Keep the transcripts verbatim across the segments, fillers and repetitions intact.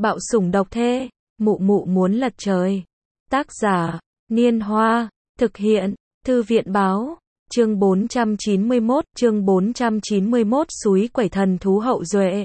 Bạo sủng độc thê, mụ mụ muốn lật trời. Tác giả, Niên Hoa, thực hiện, Thư viện báo, chương bốn trăm chín mươi mốt, chương bốn trăm chín mươi mốt Súi quẩy thần thú hậu duệ.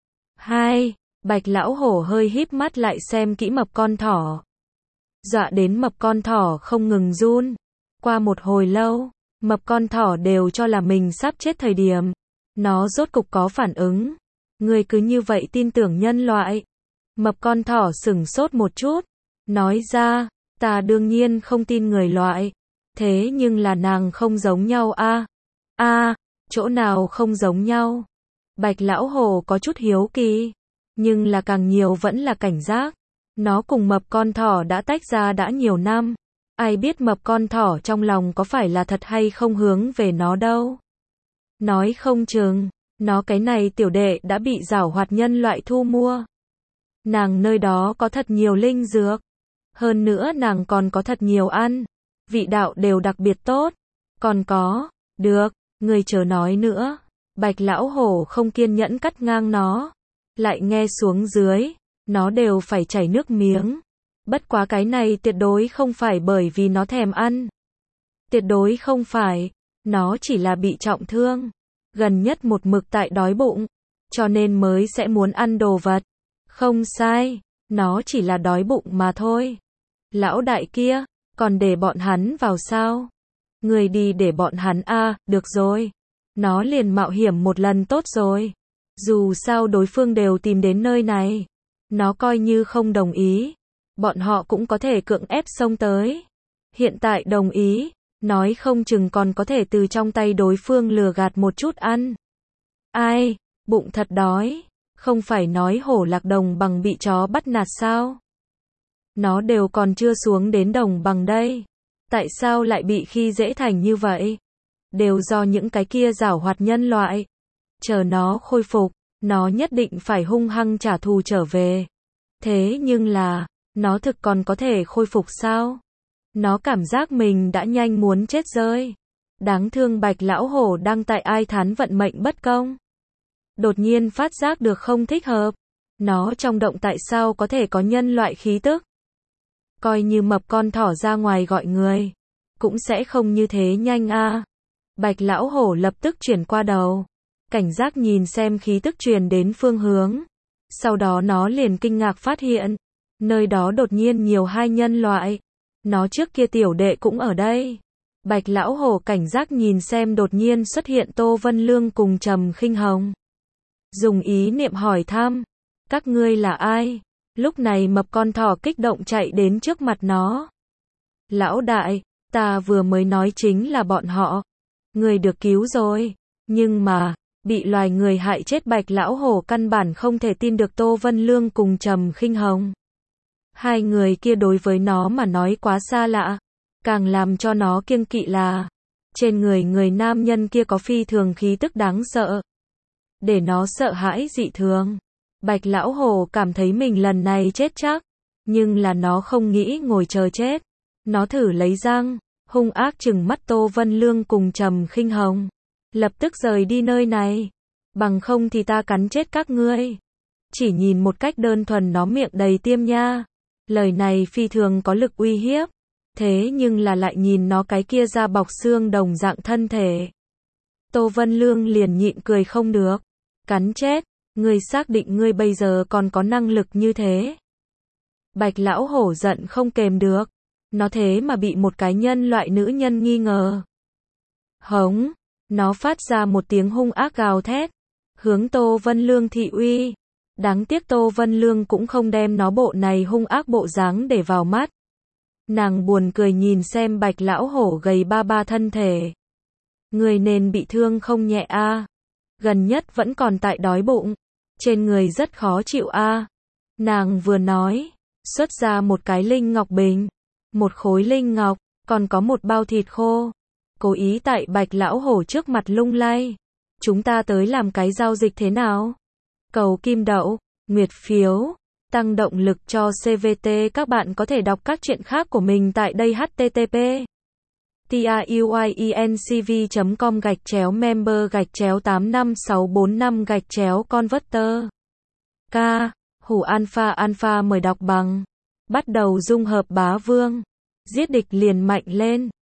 hai. Bạch lão hổ hơi híp mắt lại xem kỹ mập con thỏ. Dọa đến mập con thỏ không ngừng run. Qua một hồi lâu, mập con thỏ đều cho là mình sắp chết thời điểm. Nó rốt cục có phản ứng. Người cứ như vậy tin tưởng nhân loại. Mập con thỏ sửng sốt một chút. Nói ra, ta đương nhiên không tin người loại. Thế nhưng là nàng không giống nhau a. A, chỗ nào không giống nhau? Bạch lão hổ có chút hiếu kỳ. Nhưng là càng nhiều vẫn là cảnh giác. Nó cùng mập con thỏ đã tách ra đã nhiều năm. Ai biết mập con thỏ trong lòng có phải là thật hay không hướng về nó đâu. Nói không chừng, nó cái này tiểu đệ đã bị giảo hoạt nhân loại thu mua. Nàng nơi đó có thật nhiều linh dược. Hơn nữa nàng còn có thật nhiều ăn. Vị đạo đều đặc biệt tốt. Còn có, được, người chờ nói nữa. Bạch lão hổ không kiên nhẫn cắt ngang nó. Lại nghe xuống dưới, nó đều phải chảy nước miếng. Bất quá cái này tuyệt đối không phải bởi vì nó thèm ăn. Tuyệt đối không phải, nó chỉ là bị trọng thương. Gần nhất một mực tại đói bụng, cho nên mới sẽ muốn ăn đồ vật. Không sai, nó chỉ là đói bụng mà thôi. Lão đại kia, còn để bọn hắn vào sao? Người đi để bọn hắn a, à, được rồi. Nó liền mạo hiểm một lần tốt rồi. Dù sao đối phương đều tìm đến nơi này. Nó coi như không đồng ý. Bọn họ cũng có thể cưỡng ép xông tới. Hiện tại đồng ý, nói không chừng còn có thể từ trong tay đối phương lừa gạt một chút ăn. Ai, bụng thật đói. Không phải nói hổ lạc đồng bằng bị chó bắt nạt sao? Nó đều còn chưa xuống đến đồng bằng đây. Tại sao lại bị khi dễ thành như vậy? Đều do những cái kia giảo hoạt nhân loại. Chờ nó khôi phục, nó nhất định phải hung hăng trả thù trở về. Thế nhưng là, nó thực còn có thể khôi phục sao? Nó cảm giác mình đã nhanh muốn chết rơi. Đáng thương bạch lão hổ đang tại ai thán vận mệnh bất công. Đột nhiên phát giác được không thích hợp. Nó trong động tại sao có thể có nhân loại khí tức? Coi như mập con thỏ ra ngoài gọi người, cũng sẽ không như thế nhanh a. À. Bạch lão hổ lập tức chuyển qua đầu. Cảnh giác nhìn xem khí tức truyền đến phương hướng. Sau đó nó liền kinh ngạc phát hiện. Nơi đó đột nhiên nhiều hai nhân loại. Nó trước kia tiểu đệ cũng ở đây. Bạch lão hổ cảnh giác nhìn xem đột nhiên xuất hiện Tô Vân Lương cùng Trầm Khinh Hồng. Dùng ý niệm hỏi thăm. Các ngươi là ai? Lúc này mập con thỏ kích động chạy đến trước mặt nó. Lão đại, ta vừa mới nói chính là bọn họ. Người được cứu rồi. Nhưng mà, bị loài người hại chết bạch lão hổ căn bản không thể tin được Tô Vân Lương cùng Trầm Khinh Hồng. Hai người kia đối với nó mà nói quá xa lạ. Càng làm cho nó kiêng kỵ là, trên người người nam nhân kia có phi thường khí tức đáng sợ. Để nó sợ hãi dị thường. Bạch lão hổ cảm thấy mình lần này chết chắc. Nhưng là nó không nghĩ ngồi chờ chết. Nó thử lấy răng, hung ác trừng mắt Tô Vân Lương cùng Trầm Khinh Hồng. Lập tức rời đi nơi này. Bằng không thì ta cắn chết các ngươi. Chỉ nhìn một cách đơn thuần nó miệng đầy tiêm nha. Lời này phi thường có lực uy hiếp. Thế nhưng là lại nhìn nó cái kia da bọc xương đồng dạng thân thể. Tô Vân Lương liền nhịn cười không được. Cắn chết, ngươi xác định ngươi bây giờ còn có năng lực như thế. Bạch lão hổ giận không kềm được. Nó thế mà bị một cái nhân loại nữ nhân nghi ngờ. Hống, nó phát ra một tiếng hung ác gào thét. Hướng Tô Vân Lương thị uy. Đáng tiếc Tô Vân Lương cũng không đem nó bộ này hung ác bộ dáng để vào mắt. Nàng buồn cười nhìn xem bạch lão hổ gầy ba ba thân thể. Người nên bị thương không nhẹ a. À. Gần nhất vẫn còn tại đói bụng. Trên người rất khó chịu a. À. Nàng vừa nói, xuất ra một cái linh ngọc bình. Một khối linh ngọc, còn có một bao thịt khô. Cố ý tại bạch lão hổ trước mặt lung lay. Chúng ta tới làm cái giao dịch thế nào? Cầu kim đậu, nguyệt phiếu, tăng động lực cho xê vê tê. Các bạn có thể đọc các truyện khác của mình tại đây h t t p truyencv chấm com gạch chéo member gạch chéo tám năm sáu bốn năm gạch chéo converter. K. Hủ Alpha Alpha mời đọc bằng. Bắt đầu dung hợp bá vương. Giết địch liền mạnh lên.